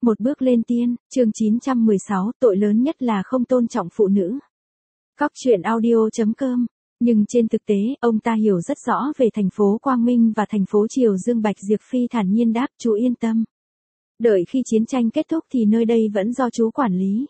Một bước lên tiên, chương 916, tội lớn nhất là không tôn trọng phụ nữ. Góc truyện audio.com. Nhưng trên thực tế, ông ta hiểu rất rõ về thành phố Quang Minh và thành phố Triều Dương. Bạch Diệp Phi thản nhiên đáp, chú yên tâm. Đợi khi chiến tranh kết thúc thì nơi đây vẫn do chú quản lý.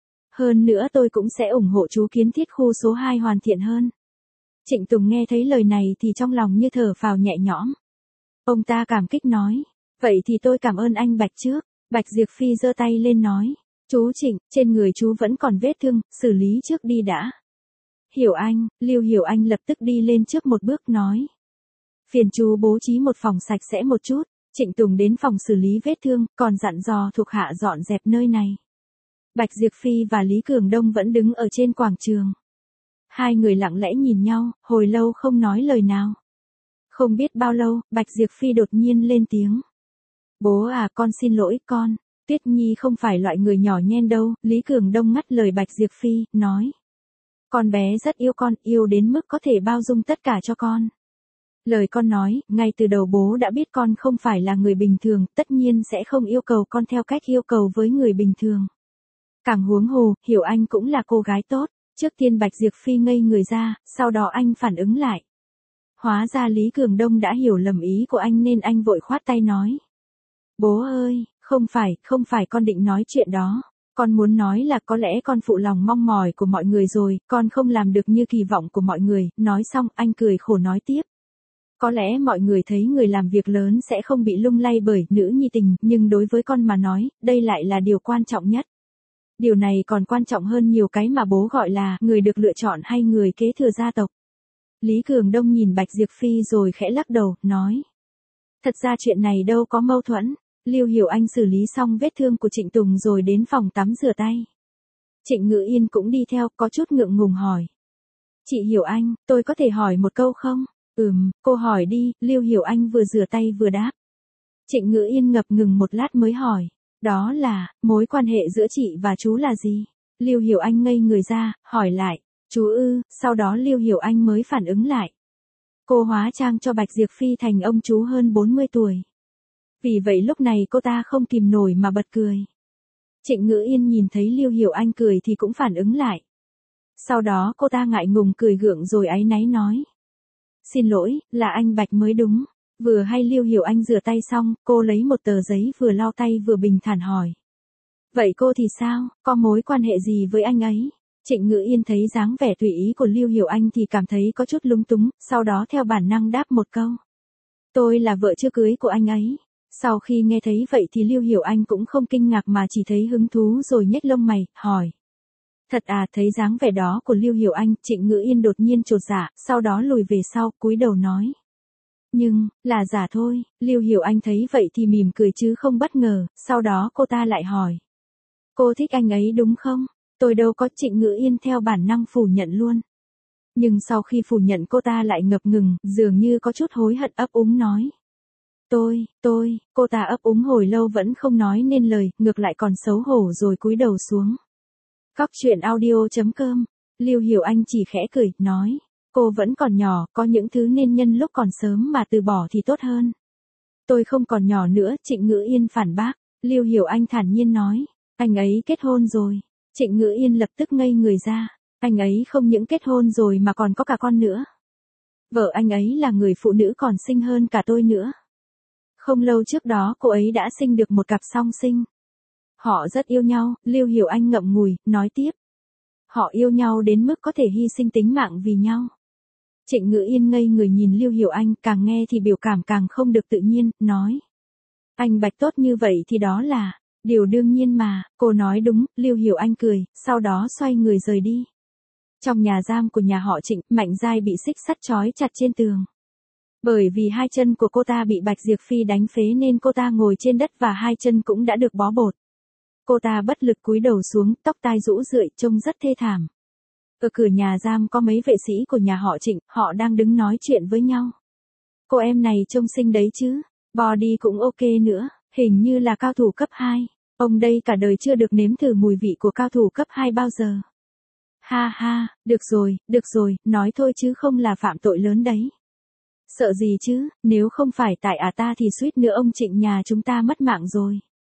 Hơn nữa tôi cũng sẽ ủng hộ chú kiến thiết khu số 2 hoàn thiện hơn. Trịnh Tùng nghe thấy lời này thì trong lòng như thở phào nhẹ nhõm. Ông ta cảm kích nói, vậy thì tôi cảm ơn anh Bạch trước. Bạch Diệp Phi giơ tay lên nói, chú Trịnh, trên người chú vẫn còn vết thương, xử lý trước đi đã. Hiểu Anh, Lưu Hiểu Anh lập tức đi lên trước một bước nói. Phiền chú bố trí một phòng sạch sẽ một chút. Trịnh Tùng đến phòng xử lý vết thương, còn dặn dò thuộc hạ dọn dẹp nơi này. Bạch Diệp Phi và Lý Cường Đông vẫn đứng ở trên quảng trường. Hai người lặng lẽ nhìn nhau, hồi lâu không nói lời nào. Không biết bao lâu, Bạch Diệp Phi đột nhiên lên tiếng. Bố à, con xin lỗi con. Tuyết Nhi không phải loại người nhỏ nhen đâu. Lý Cường Đông ngắt lời Bạch Diệp Phi, nói. Con bé rất yêu con, yêu đến mức có thể bao dung tất cả cho con. Lời con nói, ngay từ đầu bố đã biết con không phải là người bình thường, tất nhiên sẽ không yêu cầu con theo cách yêu cầu với người bình thường. Càng huống hồ, Hiểu Anh cũng là cô gái tốt. Trước tiên Bạch Diệp Phi ngây người ra, sau đó anh phản ứng lại. Hóa ra Lý Cường Đông đã hiểu lầm ý của anh nên anh vội khoát tay nói. Bố ơi, không phải con định nói chuyện đó. Con muốn nói là có lẽ con phụ lòng mong mỏi của mọi người rồi, con không làm được như kỳ vọng của mọi người. Nói xong anh cười khổ nói tiếp. Có lẽ mọi người thấy người làm việc lớn sẽ không bị lung lay bởi nữ nhi tình, nhưng đối với con mà nói, đây lại là điều quan trọng nhất. Điều này còn quan trọng hơn nhiều cái mà bố gọi là người được lựa chọn hay người kế thừa gia tộc. Lý Cường Đông nhìn Bạch Diệp Phi rồi khẽ lắc đầu, nói. Thật ra chuyện này đâu có mâu thuẫn. Lưu Hiểu Anh xử lý xong vết thương của Trịnh Tùng rồi đến phòng tắm rửa tay. Trịnh Ngữ Yên cũng đi theo, có chút ngượng ngùng hỏi. Chị Hiểu Anh, tôi có thể hỏi một câu không? Cô hỏi đi. Lưu Hiểu Anh vừa rửa tay vừa đáp. Trịnh Ngữ Yên ngập ngừng một lát mới hỏi. Đó là, mối quan hệ giữa chị và chú là gì? Lưu Hiểu Anh ngây người ra, hỏi lại. Chú ư, sau đó Lưu Hiểu Anh mới phản ứng lại. Cô hóa trang cho Bạch Diệp Phi thành ông chú hơn 40 tuổi. Vì vậy lúc này cô ta không kìm nổi mà bật cười. Trịnh Ngữ Yên nhìn thấy Lưu Hiểu Anh cười thì cũng phản ứng lại. Sau đó cô ta ngại ngùng cười gượng rồi áy náy nói. Xin lỗi, là anh Bạch mới đúng. Vừa hay Lưu Hiểu Anh rửa tay xong, cô lấy một tờ giấy vừa lau tay vừa bình thản hỏi. Vậy cô thì sao, có mối quan hệ gì với anh ấy? Trịnh Ngữ Yên thấy dáng vẻ tùy ý của Lưu Hiểu Anh thì cảm thấy có chút lúng túng, sau đó theo bản năng đáp một câu. Tôi là vợ chưa cưới của anh ấy. Sau khi nghe thấy vậy thì Lưu Hiểu Anh cũng không kinh ngạc mà chỉ thấy hứng thú rồi nhếch lông mày, hỏi. Thật à? Thấy dáng vẻ đó của Lưu Hiểu Anh, Trịnh Ngữ Yên đột nhiên chột dạ, sau đó lùi về sau, cúi đầu nói. Nhưng, là giả thôi. Lưu Hiểu Anh thấy vậy thì mỉm cười chứ không bất ngờ, sau đó cô ta lại hỏi. Cô thích anh ấy đúng không? Tôi đâu có. Trịnh Ngữ Yên theo bản năng phủ nhận luôn. Nhưng sau khi phủ nhận cô ta lại ngập ngừng, dường như có chút hối hận ấp úng nói. Cô ta ấp úng hồi lâu vẫn không nói nên lời, ngược lại còn xấu hổ rồi cúi đầu xuống. Góc truyện audio.com. Lưu Hiểu Anh chỉ khẽ cười, nói. Cô vẫn còn nhỏ, có những thứ nên nhân lúc còn sớm mà từ bỏ thì tốt hơn. Tôi không còn nhỏ nữa. Trịnh Ngữ Yên phản bác. Lưu Hiểu Anh thản nhiên nói. Anh ấy kết hôn rồi. Trịnh Ngữ Yên lập tức ngây người ra. Anh ấy không những kết hôn rồi mà còn có cả con nữa. Vợ anh ấy là người phụ nữ còn xinh hơn cả tôi nữa. Không lâu trước đó cô ấy đã sinh được một cặp song sinh. Họ rất yêu nhau. Lưu Hiểu Anh ngậm ngùi, nói tiếp. Họ yêu nhau đến mức có thể hy sinh tính mạng vì nhau. Trịnh Ngữ Yên ngây người nhìn Lưu Hiểu Anh, càng nghe thì biểu cảm càng không được tự nhiên, nói. Anh Bạch tốt như vậy thì đó là điều đương nhiên mà. Cô nói đúng. Lưu Hiểu Anh cười, sau đó xoay người rời đi. Trong nhà giam của nhà họ Trịnh, Mạnh Giai bị xích sắt trói chặt trên tường. Bởi vì hai chân của cô ta bị Bạch Diệp Phi đánh phế nên cô ta ngồi trên đất và hai chân cũng đã được bó bột. Cô ta bất lực cúi đầu xuống, tóc tai rũ rượi, trông rất thê thảm. Ở cửa nhà giam có mấy vệ sĩ của nhà họ Trịnh, họ đang đứng nói chuyện với nhau. Cô em này trông xinh đấy chứ, body cũng ok nữa, hình như là cao thủ cấp 2. Ông đây cả đời chưa được nếm thử mùi vị của cao thủ cấp 2 bao giờ. Ha ha, được rồi, nói thôi chứ không là phạm tội lớn đấy. Sợ gì chứ, nếu không phải tại ta thì suýt nữa ông Trịnh nhà chúng ta mất mạng rồi.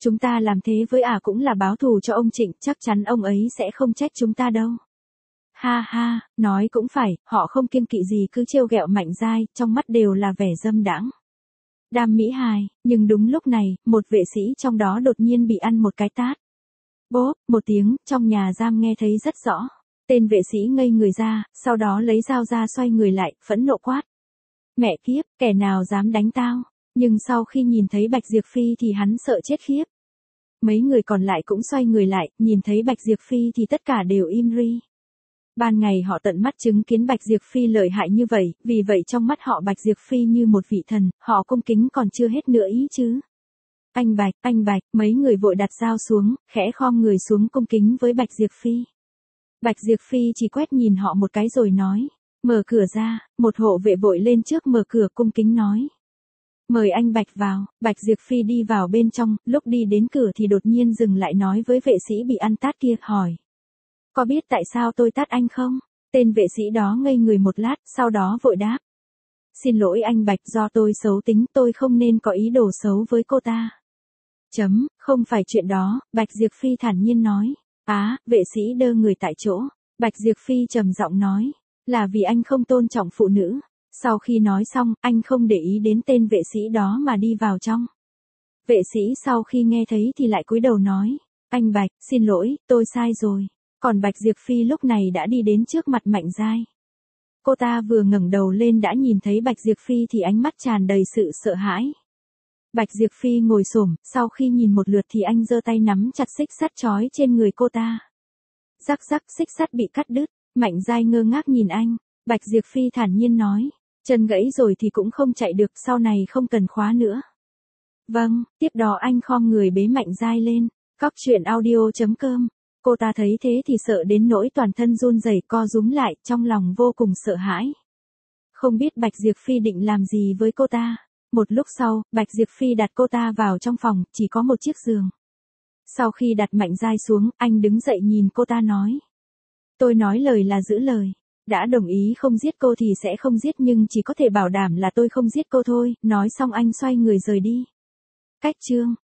Chúng ta làm thế với cũng là báo thù cho ông Trịnh, chắc chắn ông ấy sẽ không trách chúng ta đâu. Ha ha, nói cũng phải, họ không kiêng kỵ gì cứ trêu ghẹo Mạnh Giai, trong mắt đều là vẻ dâm đãng. Đam mỹ hài, nhưng đúng lúc này, một vệ sĩ trong đó đột nhiên bị ăn một cái tát. Bốp, một tiếng, trong nhà giam nghe thấy rất rõ. Tên vệ sĩ ngây người ra, sau đó lấy dao ra xoay người lại, phẫn nộ quát. Mẹ kiếp, kẻ nào dám đánh tao? Nhưng sau khi nhìn thấy Bạch Diệp Phi thì hắn sợ chết khiếp. Mấy người còn lại cũng xoay người lại, nhìn thấy Bạch Diệp Phi thì tất cả đều im ri. Ban ngày họ tận mắt chứng kiến Bạch Diệp Phi lợi hại như vậy, vì vậy trong mắt họ Bạch Diệp Phi như một vị thần, họ cung kính còn chưa hết nữa ý chứ. Anh Bạch, mấy người vội đặt dao xuống, khẽ khom người xuống cung kính với Bạch Diệp Phi. Bạch Diệp Phi chỉ quét nhìn họ một cái rồi nói, mở cửa ra, một hộ vệ vội lên trước mở cửa cung kính nói. Mời anh Bạch vào, Bạch Diệp Phi đi vào bên trong, lúc đi đến cửa thì đột nhiên dừng lại nói với vệ sĩ bị ăn tát kia, hỏi. Có biết tại sao tôi tát anh không? Tên vệ sĩ đó ngây người một lát, sau đó vội đáp. Xin lỗi anh Bạch, do tôi xấu tính, tôi không nên có ý đồ xấu với cô ta. Không phải chuyện đó, Bạch Diệp Phi thản nhiên nói. Vệ sĩ đơ người tại chỗ. Bạch Diệp Phi trầm giọng nói. Là vì anh không tôn trọng phụ nữ. Sau khi nói xong, anh không để ý đến tên vệ sĩ đó mà đi vào trong. Vệ sĩ sau khi nghe thấy thì lại cúi đầu nói. Anh Bạch, xin lỗi, tôi sai rồi. Còn Bạch Diệp Phi lúc này đã đi đến trước mặt Mạnh Giai. Cô ta vừa ngẩng đầu lên đã nhìn thấy Bạch Diệp Phi thì ánh mắt tràn đầy sự sợ hãi. Bạch Diệp Phi ngồi xổm, sau khi nhìn một lượt thì anh giơ tay nắm chặt xích sắt trói trên người cô ta. Rắc rắc, xích sắt bị cắt đứt. Mạnh Giai ngơ ngác nhìn anh. Bạch Diệp Phi thản nhiên nói. Chân gãy rồi thì cũng không chạy được, sau này không cần khóa nữa. Vâng, tiếp đó anh khom người bế Mạnh Giai lên. Cóc truyện audio.com. Cô ta thấy thế thì sợ đến nỗi toàn thân run rẩy co rúm lại, trong lòng vô cùng sợ hãi. Không biết Bạch Diệp Phi định làm gì với cô ta. Một lúc sau, Bạch Diệp Phi đặt cô ta vào trong phòng, chỉ có một chiếc giường. Sau khi đặt Mạnh Giai xuống, anh đứng dậy nhìn cô ta nói. Tôi nói lời là giữ lời. Đã đồng ý không giết cô thì sẽ không giết, nhưng chỉ có thể bảo đảm là tôi không giết cô thôi. Nói xong anh xoay người rời đi. Cách chương